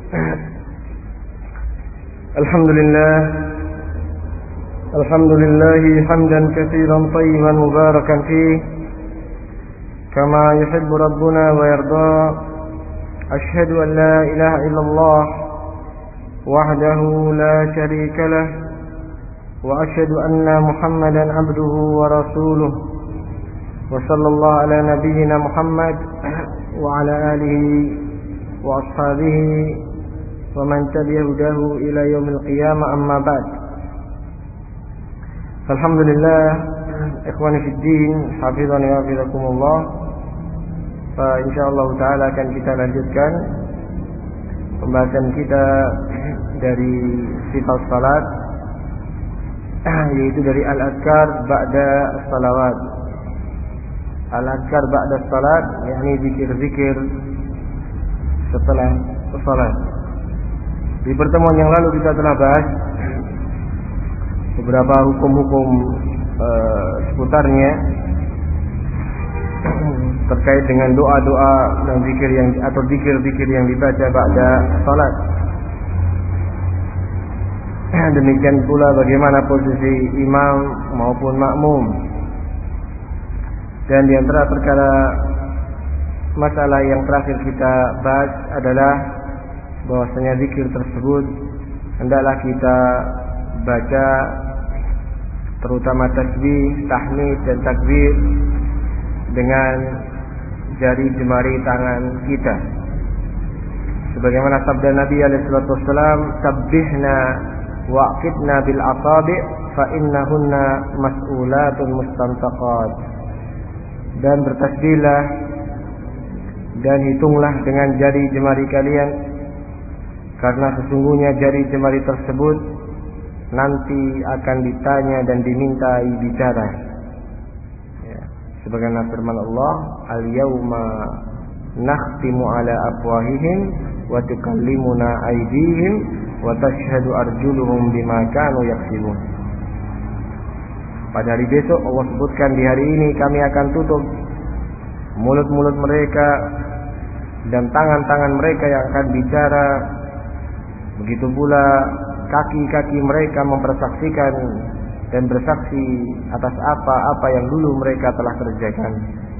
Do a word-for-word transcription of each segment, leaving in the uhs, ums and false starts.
Alhamdulillah Alhamdulillah hamdan katsiran tayyiban mubarakan fih kama yuhibbu rabbuna wa yarda. Ashhadu an la ilaha illallah wahdahu la syarika lah wa ashhadu anna Muhammadan abduhu wa rasuluh wa sallallahu ala nabiyyina Muhammad wa ala alihi wa ashabihi wa man tabi'a hudahu ila yaumil qiyamah, amma ba'd. Alhamdulillah, ikhwani fid din, hafizani wa hafizakumullah. Fa insyaallah taala akan kita lanjutkan pembahasan kita dari sifat salat, yaitu dari al-azkar ba'da salawat. Al-azkar ba'da salat, yakni zikir-zikir setelah salat. Di pertemuan yang lalu kita telah bahas beberapa hukum-hukum uh, seputarnya terkait dengan doa-doa dan zikir yang atau zikir-zikir yang dibaca ba'da salat. Demikian pula bagaimana posisi imam maupun makmum. Dan di antara perkara masalah yang terakhir kita bahas adalah bahwasanya zikir tersebut hendaklah kita baca, terutama tasbih, tahmid dan takbir, dengan jari jemari tangan kita. Sebagaimana sabda Nabi alaihi salatu wasallam, "Sabbihna waqidna bil asabi' fa innahunna mas'ulatun mustantaqat." Dan bertasbihlah dan hitunglah dengan jari jemari kalian, karena sesungguhnya jari jemari tersebut nanti akan ditanya dan dimintai bicara. Ya. Sebagaimana firman Allah, "Al-yawma nakhtimu ala afwahihim wa tukallimuna aydihim wa tashhadu arjuluhum bima kanu yaksibun." Pada hari besok Allah sebutkan, di hari ini kami akan tutup mulut-mulut mereka dan tangan-tangan mereka yang akan bicara. Begitu pula kaki-kaki mereka mempersaksikan dan bersaksi atas apa-apa yang dulu mereka telah kerjakan.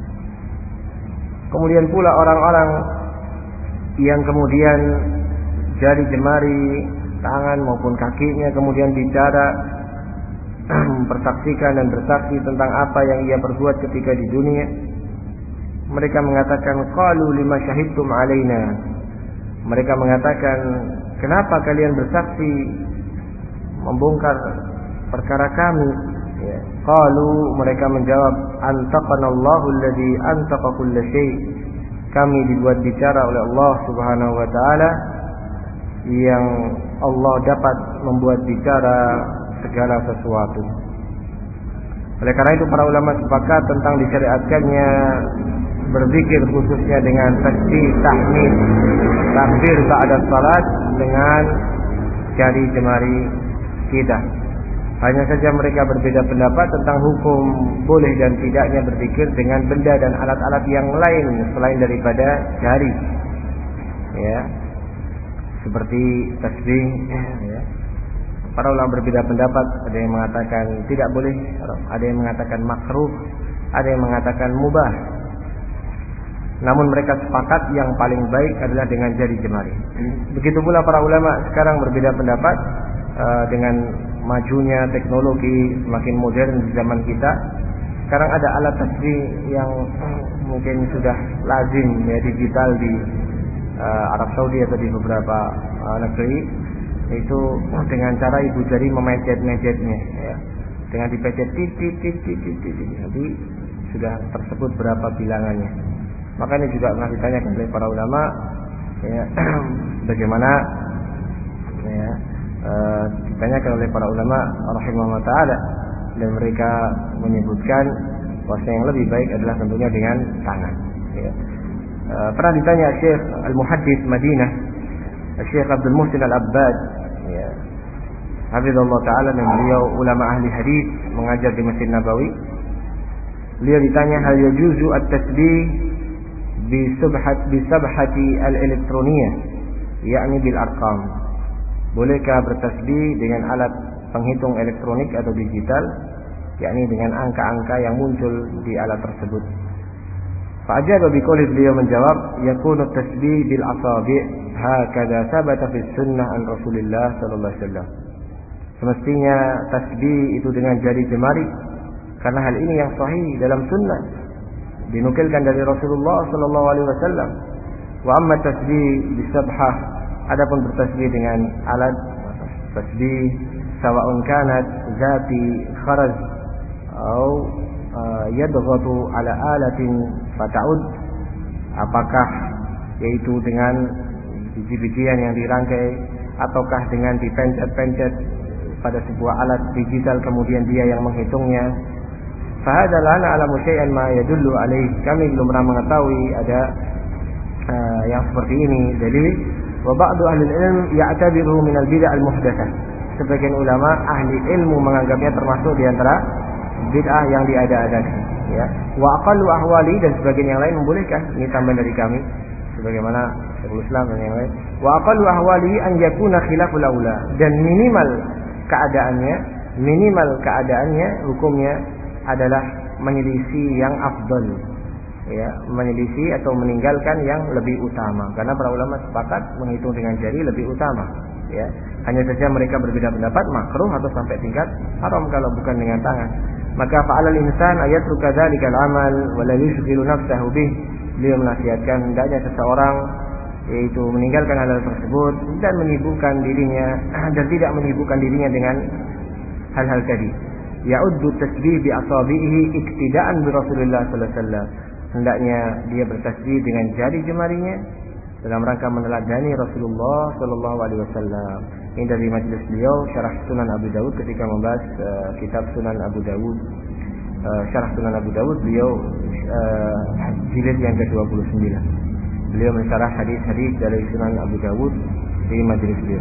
Kemudian pula orang-orang yang kemudian jari jemari tangan maupun kakinya kemudian bicara, mempersaksikan dan bersaksi tentang apa yang ia perbuat ketika di dunia. Mereka mengatakan, qalu lima syahidtum alaina. Mereka mengatakan, kenapa kalian bersaksi membongkar perkara kami? Ya. Qalu, mereka menjawab, antaqanallahu alladhi antaqa kulla syai'. Kami dibuat bicara oleh Allah Subhanahu wa taala, yang Allah dapat membuat bicara segala sesuatu. Oleh karena itu para ulama sepakat tentang disyariatkannya berzikir khususnya dengan tasbih, tahmid, takbir ba'da salat dengan jari jemari kita. Hanya saja mereka berbeda pendapat tentang hukum boleh dan tidaknya berzikir dengan benda dan alat-alat yang lain selain daripada jari. Ya. Seperti tasbih, ya. Para ulama berbeda pendapat, ada yang mengatakan tidak boleh, ada yang mengatakan makruh, ada yang mengatakan mubah. Namun mereka sepakat yang paling baik adalah dengan jari jemari. Begitu pula para ulama sekarang berbeda pendapat uh, dengan majunya teknologi semakin modern di zaman kita. Sekarang ada alat tasbih yang mungkin sudah lazim ya, digital di uh, Arab Saudi atau di beberapa uh, negeri. Itu dengan cara ibu jari memencet-mencetnya, ya. Dengan dipencet titik titik titik nanti sudah tersebut berapa bilangannya. Makanya juga pernah ditanyakan oleh para ulama, ya, bagaimana, ya, e, ditanyakan oleh para ulama rahimahullah taala, dan mereka menyebutkan bahwa yang lebih baik adalah tentunya dengan tangan. Ya. E, pernah ditanya Syekh Al-Muhaddits Madinah, Syekh Abdul Muhsin Al-Abbad, ya, hafizallahu taala, dan beliau ulama ahli hadis, mengajar di Masjid Nabawi. Beliau ditanya, hal yajuzu at-tasbih bi subhat bi sabhati al-elektroniyah yakni bil arqam. Bolehkah bertasbih dengan alat penghitung elektronik atau digital, yakni dengan angka-angka yang muncul di alat tersebut? Fa'ajaba biqouli, beliau menjawab, yakunu tasbih bil asabi' hakadha sabata fi sunnah an Rasulillah sallallahu alaihi wasallam. Semestinya tasbih itu dengan jari jemari, karena hal ini yang sahih dalam sunnah, dinukilkan dari Rasulullah sallallahu alaihi wasallam. Wa amma tasbih bisabhah, adapun bertasbih dengan alat tasbih, sawa'un kanat zati kharaj atau uh, yadghatu ala alatin fata'ud, apakah yaitu dengan biji-bijian yang dirangkai ataukah dengan dipencet-pencet pada sebuah alat digital kemudian dia yang menghitungnya. Fahadha la na'lamu syai'an ma yadullu alaih, kami belum pernah mengetahui ada uh, yang seperti ini. Jadi wa ba'du ahli ilm ya'tabiruhu min al-bid'ah al-muhdatsah, sebagian ulama ahli ilmu menganggapnya termasuk di antara bid'ah yang diada-adakan, ya. Wa aqallu ahwali, dan sebagian yang lain membolehkan, ini tambahan dari kami sebagaimana Syekhul Islam dan yang lain. Wa aqallu ahwali an yakuna khilaful aula, dan minimal keadaannya, minimal keadaannya hukumnya adalah menyelisih yang afdal, ya, menyelisih atau meninggalkan yang lebih utama, karena para ulama sepakat menghitung dengan jari lebih utama, ya. Hanya saja mereka berbeda pendapat makruh atau sampai tingkat haram kalau bukan dengan tangan. Maka fa'alal insan ayatruka dzalikal amal wa la yushghilu nafsahu bih. Beliau menasihatkan hendaknya seseorang yaitu meninggalkan hal-hal tersebut dan menyibukkan dirinya dan tidak menyibukkan dirinya dengan hal-hal tadi. Ya'uddu tasbih bi asabihi iktidaan bi Rasulullah sallallahu alaihi wasallam. Hendaknya dia bertasbih dengan jari jemarinya dalam rangka meneladani Rasulullah sallallahu alaihi wasallam. Ini dari majelis beliau Syarah Sunan Abu Dawud ketika membahas uh, kitab Sunan Abu Dawud, uh, Syarah Sunan Abu Dawud, beliau uh, jilid yang ke dua puluh sembilan. Beliau mensyarah hadis-hadis dari Sunan Abu Dawud di majelis beliau.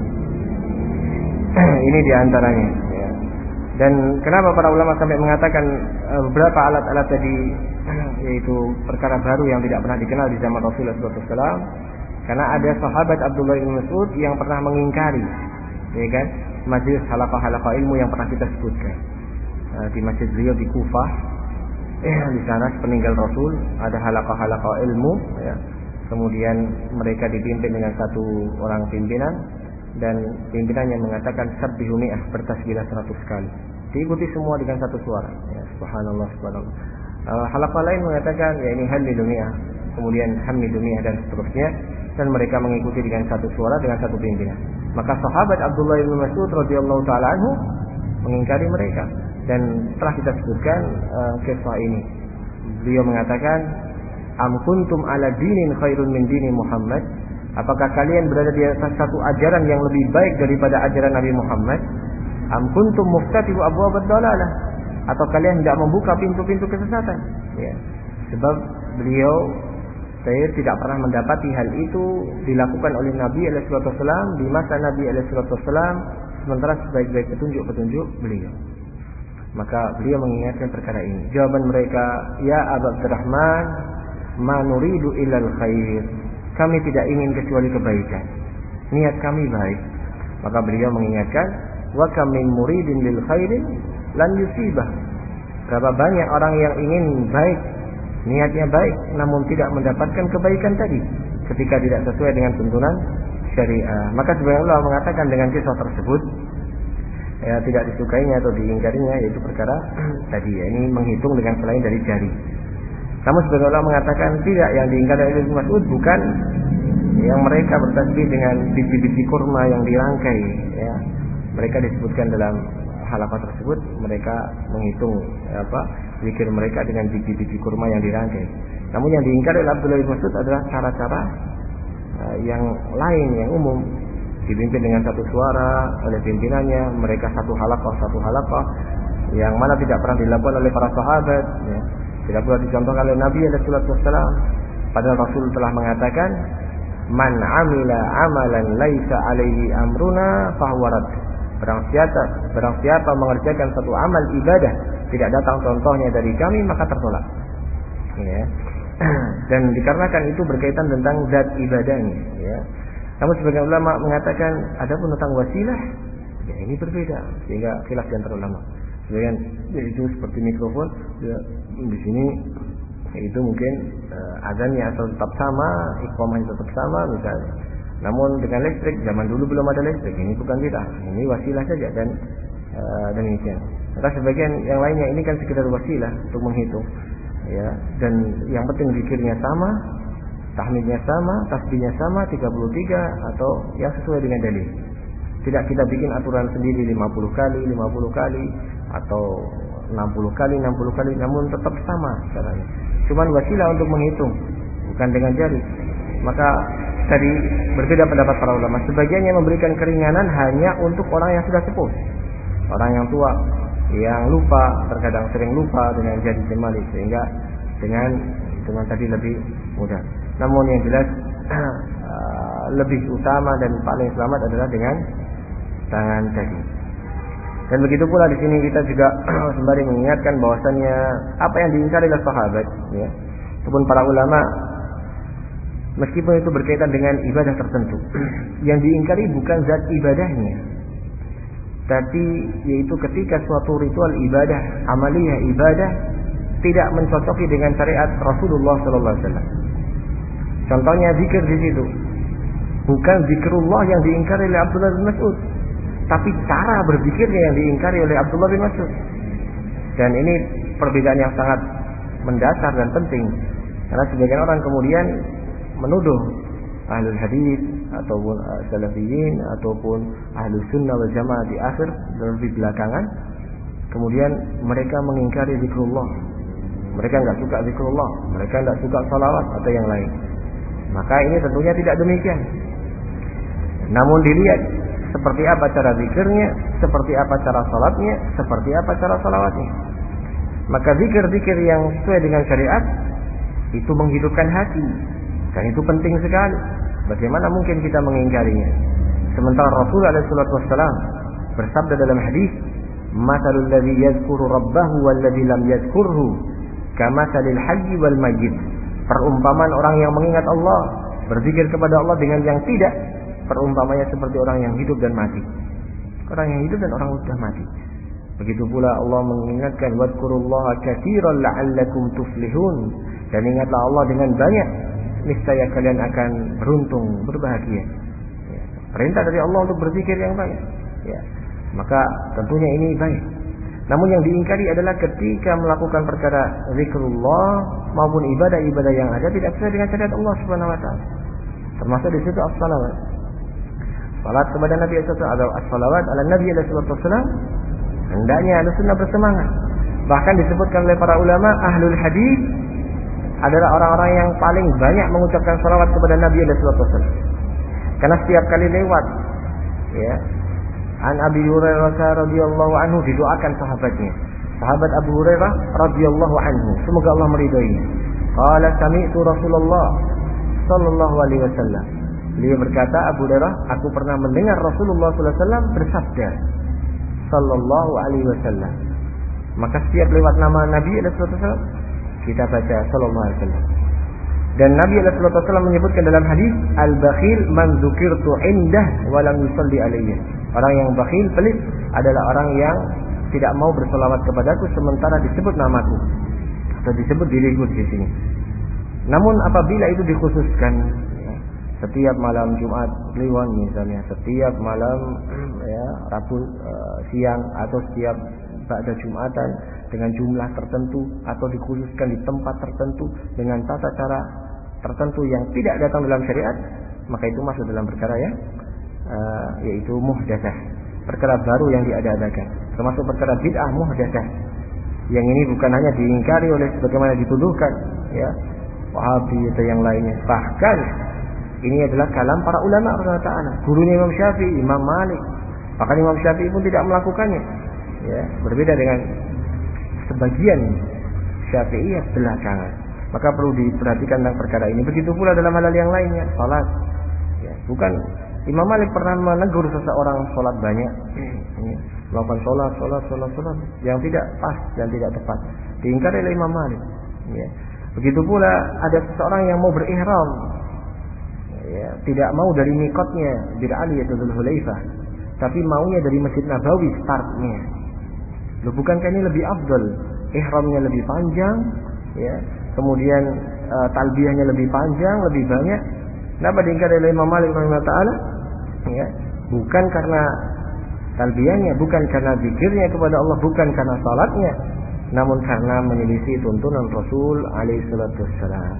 Ini diantaranya, ya. Dan kenapa para ulama sampai mengatakan uh, beberapa alat-alat tadi yaitu perkara baru yang tidak pernah dikenal di zaman Rasulullah sallallahu alaihi wasallam? Karena ada sahabat Abdullah bin Mas'ud yang pernah mengingkari, ya kan, majelis halaqah-halaqah ilmu yang pernah kita sebutkan. Nah, di masjid beliau di Kufah, eh, di sana sepeninggal Rasul ada halaqah-halaqah ilmu, ya. Kemudian mereka dipimpin dengan satu orang pimpinan, dan pimpinannya mengatakan sabbihu mi'ah, bertasbihlah seratus kali. Diikuti semua dengan satu suara, ya, subhanallah subhanallah. Uh, halaqah lain mengatakan ya ini halilu mi'ah, kemudian hamidu mi'ah, dan seterusnya, dan mereka mengikuti dengan satu suara dengan satu pimpinan. Maka sahabat Abdullah bin Mas'ud radhiyallahu taala anhu mengingkari mereka, dan telah kita sebutkan uh, kisah ini. Beliau mengatakan, am kuntum ala dinin khairun min dini Muhammad, apakah kalian berada di atas satu ajaran yang lebih baik daripada ajaran Nabi Muhammad? Am kuntum muftatihu abwabad dalalah, atau kalian tidak membuka pintu-pintu kesesatan, ya. Sebab beliau saya tidak pernah mendapati hal itu dilakukan oleh Nabi alaihi wasallam di masa Nabi alaihi wasallam, sementara sebaik-baik petunjuk-petunjuk beliau. Maka beliau mengingatkan perkara ini. Jawaban mereka, ya Abu Abdurrahman, ma nuridu illal khair, kami tidak ingin kecuali kebaikan, niat kami baik. Maka beliau mengingatkan, wa kam min muridin lil khairin lan yusibah, berapa banyak orang yang ingin baik, niatnya baik, namun tidak mendapatkan kebaikan tadi ketika tidak sesuai dengan tuntunan syariah. Maka sebagian ulama mengatakan dengan kisah tersebut, ya, tidak disukainya atau diingkarinya yaitu perkara tadi, ya, ini menghitung dengan selain dari jari. Namun sebagian ulama mengatakan tidak, yang diingkari oleh Ibnu Mas'ud bukan yang mereka bertasbih dengan biji-biji kurma yang dirangkai, ya. Mereka disebutkan dalam halaqah tersebut, mereka menghitung ya, apa zikir mereka dengan biji-biji kurma yang dirangkai. Namun yang diingkari oleh Abdullah bin Mas'ud adalah cara-cara uh, yang lain, yang umum, dipimpin dengan satu suara oleh pimpinannya, mereka satu halaqah satu halaqah, yang mana tidak pernah dilakukan oleh para sahabat, ya. Tidak pernah dicontohkan oleh Nabi sallallahu alaihi wasallam. Padahal Rasul telah mengatakan, man amila amalan laisa alaihi amruna fahuwa rad. Barang siapa, barang siapa mengerjakan satu amal ibadah tidak datang contohnya dari kami, maka tertolak. Ya. Dan dikarenakan itu berkaitan tentang zat ibadahnya, ya. Namun sebagian ulama mengatakan adapun tentang wasilah, ya ini berbeda, sehingga khilaf di antara ulama. Sebagian yaitu seperti mikrofon, ya, di sini itu mungkin uh, azannya atau tetap sama, iqamahnya tetap sama misalnya. Namun dengan listrik, zaman dulu belum ada listrik, ini bukan bid'ah, ini wasilah saja dan uh, demikian. Maka sebagian yang lainnya ini kan sekedar wasilah untuk menghitung, ya, dan yang penting zikirnya sama, tahmidnya sama, tasbihnya sama, tiga puluh tiga atau yang sesuai dengan dalil. Tidak kita bikin aturan sendiri lima puluh kali, lima puluh kali atau enam puluh kali, enam puluh kali, namun tetap sama caranya. Cuman wasilah untuk menghitung, bukan dengan jari. Maka tadi berbeda pendapat para ulama. Sebagian yang memberikan keringanan hanya untuk orang yang sudah sepuh, orang yang tua, yang lupa, terkadang sering lupa dengan jari jemari, sehingga dengan dengan tadi lebih mudah. Namun yang jelas uh, lebih utama dan paling selamat adalah dengan tangan tadi. Dan begitu pula di sini kita juga sembari mengingatkan bahwasannya apa yang diingkari oleh sahabat, ya, ataupun para ulama, meskipun itu berkaitan dengan ibadah tertentu, yang diingkari bukan zat ibadahnya, tapi yaitu ketika suatu ritual ibadah, amaliyah ibadah tidak mencocoki dengan syariat Rasulullah sallallahu alaihi wasallam. Contohnya zikir di situ bukan zikrullah yang diingkari oleh Abdullah bin Mas'ud, tapi cara berzikirnya yang diingkari oleh Abdullah bin Mas'ud. Dan ini perbedaan yang sangat mendasar dan penting, karena sebagian orang kemudian menuduh ahlul hadis ataupun salafiyin ataupun ahlus sunnah wal jamaah di akhir dan di belakangan, kemudian mereka mengingkari zikrullah, mereka enggak suka zikrullah, mereka enggak suka salawat atau yang lain. Maka ini tentunya tidak demikian. Namun dilihat seperti apa cara zikirnya, seperti apa cara salatnya, seperti apa cara salawatnya. Maka zikir-zikir yang sesuai dengan syariat itu menghidupkan hati, dan itu penting sekali. Bagaimana mungkin kita mengingkarinya? Sementara Rasul alaihi salatu wassalam bersabda dalam hadis, "Matsalul ladzi yadhkuru rabbahu wal ladzi lam yadhkurhu kamatsalil hayyi wal mayyit." Perumpamaan orang yang mengingat Allah, berzikir kepada Allah dengan yang tidak, perumpamanya seperti orang yang hidup dan mati. Orang yang hidup dan orang sudah mati. Begitu pula Allah mengingatkan, "Wadhkurullaha katsiran la'allakum tuflihun." Dan ingatlah Allah dengan banyak, niscaya kalian akan beruntung, berbahagia. Ya. Perintah dari Allah untuk berzikir yang banyak. Ya. Maka tentunya ini baik. Namun yang diingkari adalah ketika melakukan perkara zikrullah maupun ibadah-ibadah yang ada tidak sesuai dengan syariat Allah Subhanahu wa taala. Termasuk di situ as-salawat. Salat kepada Nabi sallallahu alaihi wasallam atau as-salawat ala Nabi sallallahu alaihi wasallam, hendaknya Ahlussunnah bersemangat. Bahkan disebutkan oleh para ulama, ahlul hadis adalah orang-orang yang paling banyak mengucapkan salawat kepada Nabi sallallahu alaihi wasallam. Karena setiap kali lewat, ya, An Abi Hurairah radhiyallahu anhu didoakan sahabatnya. Sahabat Abu Hurairah radhiyallahu anhu, semoga Allah meridhoinya. Qala sami'tu Rasulullah sallallahu alaihi wasallam. Beliau berkata, Abu Hurairah, aku pernah mendengar Rasulullah sallallahu alaihi wasallam bersabda, sallallahu alaihi wasallam. Maka setiap lewat nama Nabi sallallahu alaihi wasallam kita baca sallallahu alaihi wasallam. Dan Nabi sallallahu alaihi wasallam menyebutkan dalam hadis, al-bakhil man dzukirtu indah wa lam yusalli alayya. Orang yang bakhil, pelit adalah orang yang tidak mau berselawat kepadaku sementara disebut namaku atau disebut diriku di sini. Namun apabila itu dikhususkan, ya, setiap malam Jumat Kliwon misalnya, setiap malam ya, Rabu uh, siang atau setiap pada Jumatan dengan jumlah tertentu atau dikhususkan di tempat tertentu dengan tata cara tertentu yang tidak datang dalam syariat, maka itu masuk dalam perkara yang uh, yaitu muhdatsah, perkara baru yang diada-adakan, termasuk perkara bid'ah muhdatsah. Yang ini bukan hanya diingkari oleh sebagaimana dituduhkan, ya, Wahabi atau yang lainnya. Bahkan ini adalah kalam para ulama radhiyallahu ta'ala, gurunya Imam Syafi'i, Imam Malik. Bahkan Imam Syafi'i pun tidak melakukannya. Ya, berbeda dengan sebagian Syafi'iyah belakangan. Maka perlu diperhatikan tentang perkara ini. Begitu pula dalam hal yang lainnya, salat. Ya, bukan Imam Malik pernah menegur seseorang salat banyak, ya, melakukan salat, salat, salat, salat yang tidak pas, yang tidak tepat, diingkari oleh Imam Malik. Ya. Begitu pula ada seseorang yang mau berihram, ya, tidak mau dari mikotnya Bir Ali atau Dzulhulaifah, tapi maunya dari Masjid Nabawi startnya. Loh, bukankah ini lebih afdal? Ihramnya lebih panjang, ya, kemudian uh, talbiyahnya lebih panjang, lebih banyak. Kenapa diingkari oleh Imam Malik rahimahullah taala? Ya, bukan karena talbiyahnya, bukan karena zikirnya kepada Allah, bukan karena salatnya, namun karena menyelisih tuntunan Rasul alaihi salatu wassalam.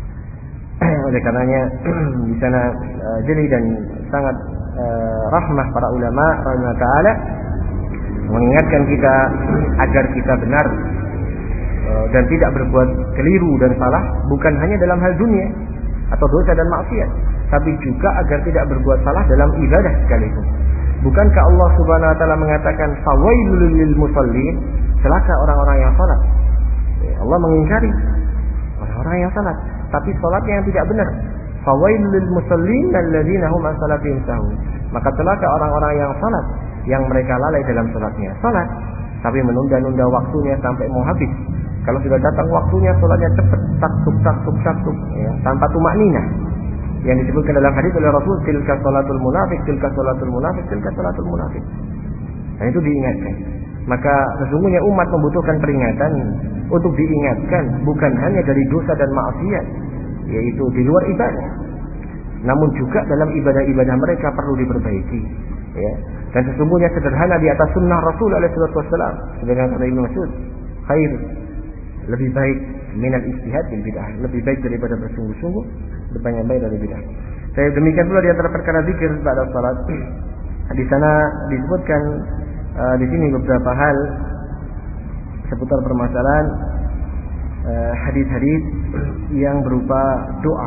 Oleh karenanya di sana uh, jeli dan sangat uh, rahmah para ulama rahimahullah taala mengingatkan kita agar kita benar uh, dan tidak berbuat keliru dan salah, bukan hanya dalam hal dunia atau dosa dan maksiat, tapi juga agar tidak berbuat salah dalam ibadah sekalipun. Bukankah Allah Subhanahu wa taala mengatakan fawailul lil musallin, celaka orang-orang yang salat. Allah mengingkari orang-orang yang salat, tapi salatnya yang tidak benar. Fawailul lil musallin alladzina hum an salatihim sahun. Maka celaka orang-orang yang salat, yang mereka lalai dalam salatnya. Salat tapi menunda-nunda waktunya sampai mau habis. Kalau sudah datang waktunya, salatnya cepat, taktuk taktuk taktuk, ya, tanpa tumakninah. Yang disebutkan dalam hadis oleh Rasul, tilka salatul munafik, tilka salatul munafik, tilka salatul munafik. Dan itu diingatkan. Maka sesungguhnya umat membutuhkan peringatan untuk diingatkan, bukan hanya dari dosa dan maksiat, yaitu di luar ibadah, namun juga dalam ibadah-ibadah mereka perlu diperbaiki. Ya. Dan sesungguhnya sederhana di atas sunnah Rasul alaihi wasallam. Sebagaimana kata Ibnu Mas'ud, khair, lebih baik minal ijtihad bil bid'ah, lebih baik daripada bersungguh-sungguh, lebih baik dari bid'ah. Saya demikian pula di antara perkara zikir pada salat. Di sana disebutkan uh, di sini beberapa hal seputar permasalahan uh, hadis-hadis yang berupa doa.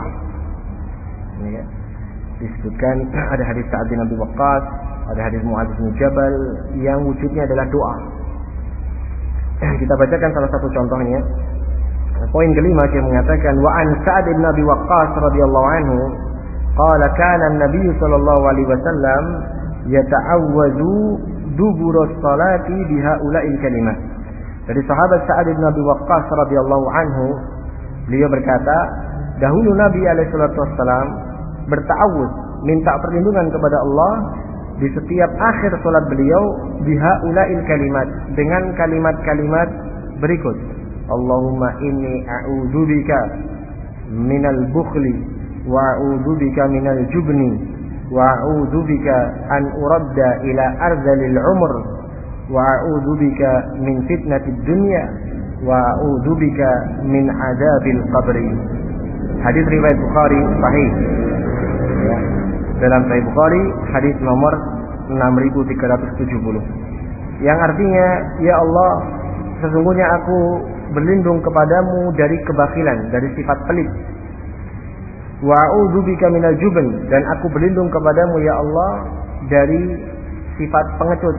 Ya. Disebutkan ada hadis Sa'ad bin Abi Waqqas, ada hadis Mu'adz bin Jabal yang wujudnya adalah doa. Kita bacakan salah satu contohnya. Poin kelima dia mengatakan wa an Sa'ad bin Abi Waqqas radhiyallahu anhu qala kana an-nabiy sallallahu alaihi wasallam yata'awwadzu dubur as-salati bihaula'il kalimat. Dari sahabat Sa'ad bin Abi Waqqas radhiyallahu anhu, beliau berkata, dahulu Nabi alaihi salatu wasallam berta'awudz, minta perlindungan kepada Allah di setiap akhir salat beliau bihaula'il kalimat, dengan kalimat-kalimat berikut. Allahumma inni a'udzubika minal bukhli wa a'udzubika minal jubni wa a'udzubika an uradda ila ardhil umr wa a'udzubika min fitnatid dunya wa a'udzubika min adzabil qabri. Hadis riwayat Bukhari sahih. Ya. Dalam Sahih Bukhari hadis nomor enam ribu tiga ratus tujuh puluh, yang artinya, ya Allah, sesungguhnya aku berlindung kepadamu dari kebakilan, dari sifat pelit. Wa a'udzubika minal jubn, dan aku berlindung kepadamu ya Allah dari sifat pengecut.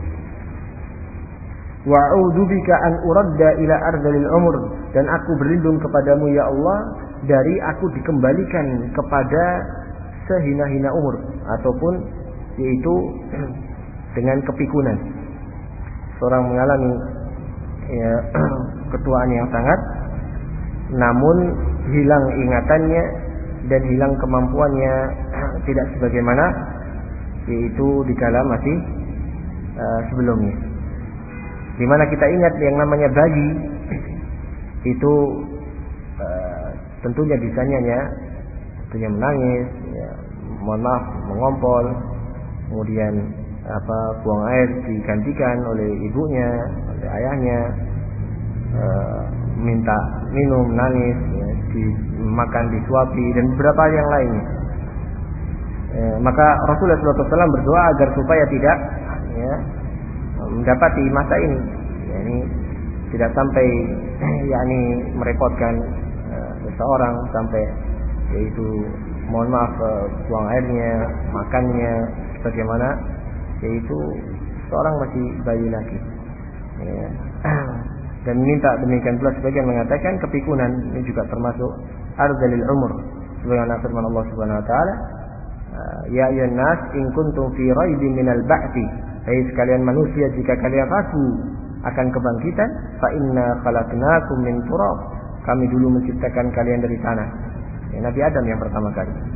Wa a'udzubika an uradda ila ardhil umur, dan aku berlindung kepadamu ya Allah dari aku dikembalikan kepada sehina-hina umur, ataupun yaitu dengan kepikunan. Seorang mengalami ya, ketuaan yang sangat, namun hilang ingatannya dan hilang kemampuannya tidak sebagaimana yaitu dikala masih uh, sebelumnya. Dimana kita ingat yang namanya bayi itu uh, tentunya bisanya ya, tentunya menangis, ya, mohon maaf, mengompol, kemudian apa buang air digantikan oleh ibunya, oleh ayahnya, e, minta minum, nangis, ya, dimakan, disuapi, dan beberapa yang lainnya. E, maka Rasulullah shallallahu alaihi wasallam berdoa agar supaya tidak ya, mendapati masa ini, yakni tidak sampai yakni merepotkan e, seseorang sampai yaitu mohon maaf buang airnya, makannya, bagaimana yaitu seorang masih bayi lagi ya. Dan minta demikian pula sebagian mengatakan kepikunan ini juga termasuk ardhil umur, sebagaimana firman Allah Subhanahu wa taala, ya ayyuhan nas in kuntum fi raibin minal ba'thi, hai sekalian manusia, jika kalian ragu akan kebangkitan, fa inna khalaqnakum min turab, kami dulu menciptakan kalian dari tanah. Ya, Nabi Adam yang pertama kali.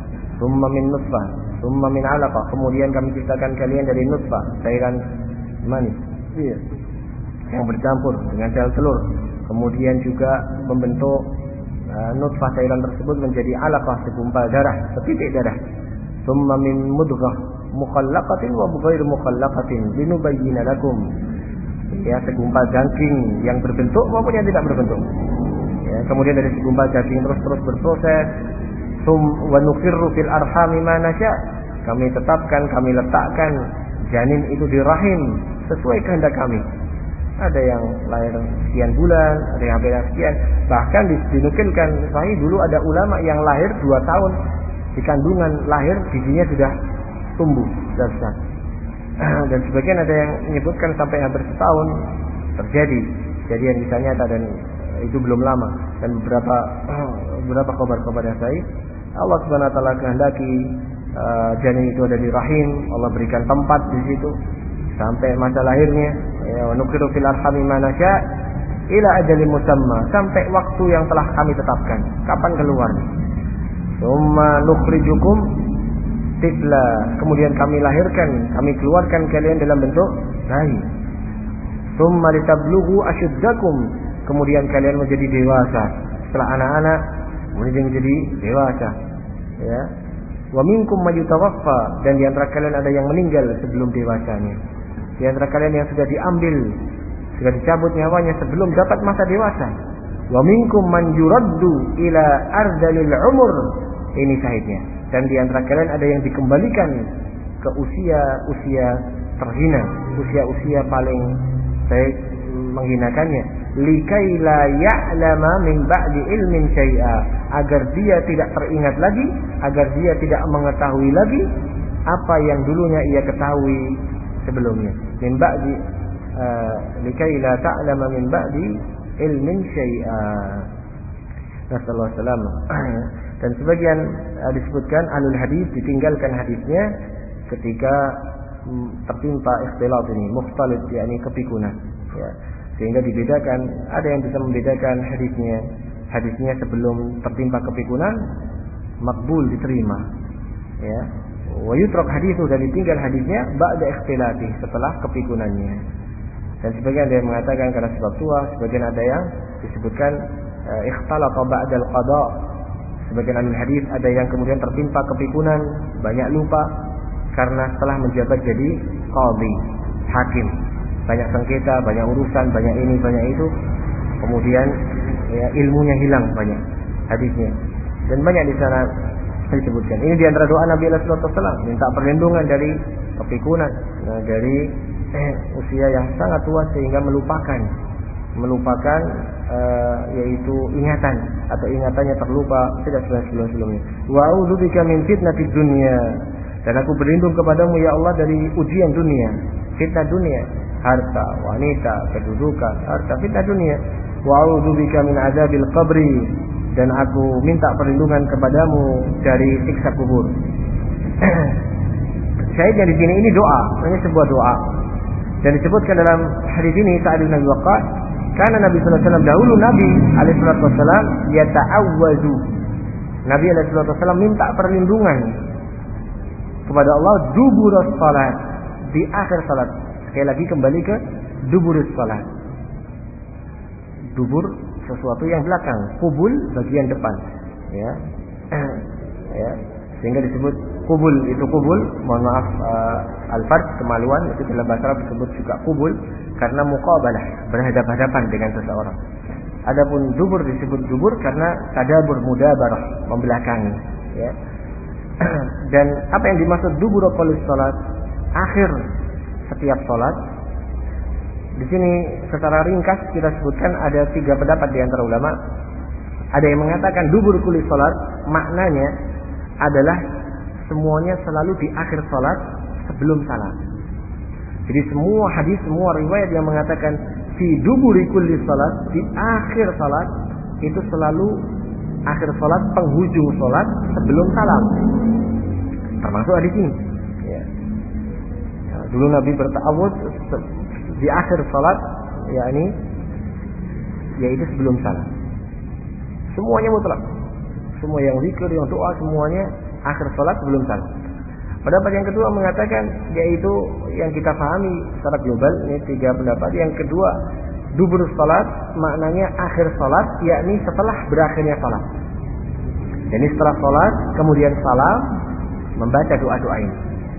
Summa min nutfah, summa min 'alaqah. Kemudian kami ciptakan kalian dari nutfah, cairan manis. Iya. Yang bercampur dengan sel telur. Kemudian juga membentuk uh, nutfah cairan tersebut menjadi 'alaqah, segumpal darah, setitik darah. Summa min mudghah mukhallaqatin wa ghairu mukhallaqatin linubayyana lakum. Ya, segumpal daging yang berbentuk maupun yang tidak berbentuk. Ya, kemudian dari segumpal daging terus-terus berproses. Sum wa nuqirru fil arhami ma nasya. Kami tetapkan, kami letakkan janin itu di rahim sesuai kehendak kami. Ada yang lahir sekian bulan, ada yang beda sekian. Bahkan dinukilkan sahih dulu ada ulama yang lahir dua tahun di kandungan lahir giginya sudah tumbuh, sudah besar. Dan sebagian ada yang menyebutkan sampai hampir setahun terjadi kejadian misalnya dan itu belum lama. Dan beberapa beberapa kabar-kabar yang sahih, Allah Subhanahu wa taala kehendaki uh, janin itu ada di rahim, Allah berikan tempat di situ sampai masa lahirnya. Ya, wa nuqiru fil arhami ma nasya ila ajalin musamma, sampai waktu yang telah kami tetapkan kapan keluarnya. Tsumma nukhrijukum tifla, kemudian kami lahirkan, kami keluarkan kalian dalam bentuk bayi. Tsumma litablughu asyuddakum, kemudian kalian menjadi dewasa. Setelah anak-anak kemudian menjadi dewasa. Ya. Wa minkum mayutawaffa, dan di antara kalian ada yang meninggal sebelum dewasanya. Di antara kalian yang sudah diambil, sudah dicabut nyawanya sebelum dapat masa dewasa. Wa minkum man yuraddu ila ardalil umur. Ini syahidnya. Dan di antara kalian ada yang dikembalikan ke usia-usia terhina, usia-usia paling baik menghinakannya. Likai la ya'lama min ba'di ilmin syai'a, agar dia tidak teringat lagi, agar dia tidak mengetahui lagi apa yang dulunya ia ketahui sebelumnya. Min ba'di uh, likai la ta'lama min ba'di ilmin syai'a. Nasallahu alaihi wasallam. Dan sebagian uh, disebutkan alul hadis ditinggalkan hadisnya ketika mm, tertimpa ikhtilaf ini, mukhtalit, yakni kepikunan, ya. Sehingga dibedakan, ada yang bisa membedakan hadisnya. Hadisnya sebelum tertimpa kepikunan makbul, diterima, ya. Wa yutrak hadithu, dan ditinggal hadisnya ba'da ikhtilati, setelah kepikunannya. Dan sebagian ada yang mengatakan karena sebab tua, sebagian ada yang disebutkan uh, ikhtalata ba'dal qada. Sebagian ahli hadis ada yang kemudian tertimpa kepikunan, banyak lupa karena setelah menjabat jadi qadhi, hakim. Banyak sengketa, banyak urusan, banyak ini, banyak itu. Kemudian ya, ilmunya hilang banyak hadisnya. Dan banyak di sana disebutkan. Ini di antara doa Nabi sallallahu alaihi wasallam, minta perlindungan dari kepikunan, nah, dari eh, usia yang sangat tua sehingga melupakan melupakan uh, yaitu ingatan atau ingatannya terlupa tidak sebelum-sebelumnya. Wa a'udzubika min fitnatid dunya, dan aku berlindung kepadamu ya Allah dari ujian dunia, fitnah dunia, harta, wanita, kedudukan, harta, fitnah dunia. Wa a'udzubika min azabil qabri, dan aku minta perlindungan kepadamu dari siksa kubur. Syahidnya di sini ini doa, ini sebuah doa. Dan disebutkan dalam hadis ini Sa'ad bin Abi Waqqas, karena Nabi sallallahu alaihi wasallam dahulu Nabi alaihi wasallam yata'awwazu. Nabi alaihi wasallam minta perlindungan kepada Allah duburus salat, di akhir salat. Sekali lagi kembali ke duburus salat. Dubur sesuatu yang belakang, kubul bagian depan, ya. Ya, sehingga disebut kubul, itu kubul, mohon maaf uh, al-fard, kemaluan, itu dalam bahasa Arab disebut juga kubul karena muqabalah, berhadapan-hadapan dengan seseorang. Adapun dubur disebut dubur karena tadabur, mudabarah, membelakangi, ya. Dan apa yang dimaksud dubur qalis salat, akhir setiap salat. Di sini secara ringkas kita sebutkan ada tiga pendapat di antara ulama. Ada yang mengatakan dubur kulli salat maknanya adalah semuanya selalu di akhir salat sebelum salam. Jadi semua hadis, semua riwayat yang mengatakan fi duburi kulli salat, di akhir salat, itu selalu akhir salat, penghujung salat sebelum salam. Termasuk hadis ini. Ya. Ya, dulu Nabi berta'awudz di akhir salat, yakni yaitu sebelum salam. Semuanya mutlak. Semua yang zikir, yang doa, semuanya akhir salat sebelum salam. Pendapat yang kedua mengatakan yaitu yang kita pahami secara global, ini tiga pendapat. Yang kedua, dubur salat maknanya akhir salat, yakni setelah berakhirnya salat. Jadi setelah salat kemudian salam membaca doa-doa ini.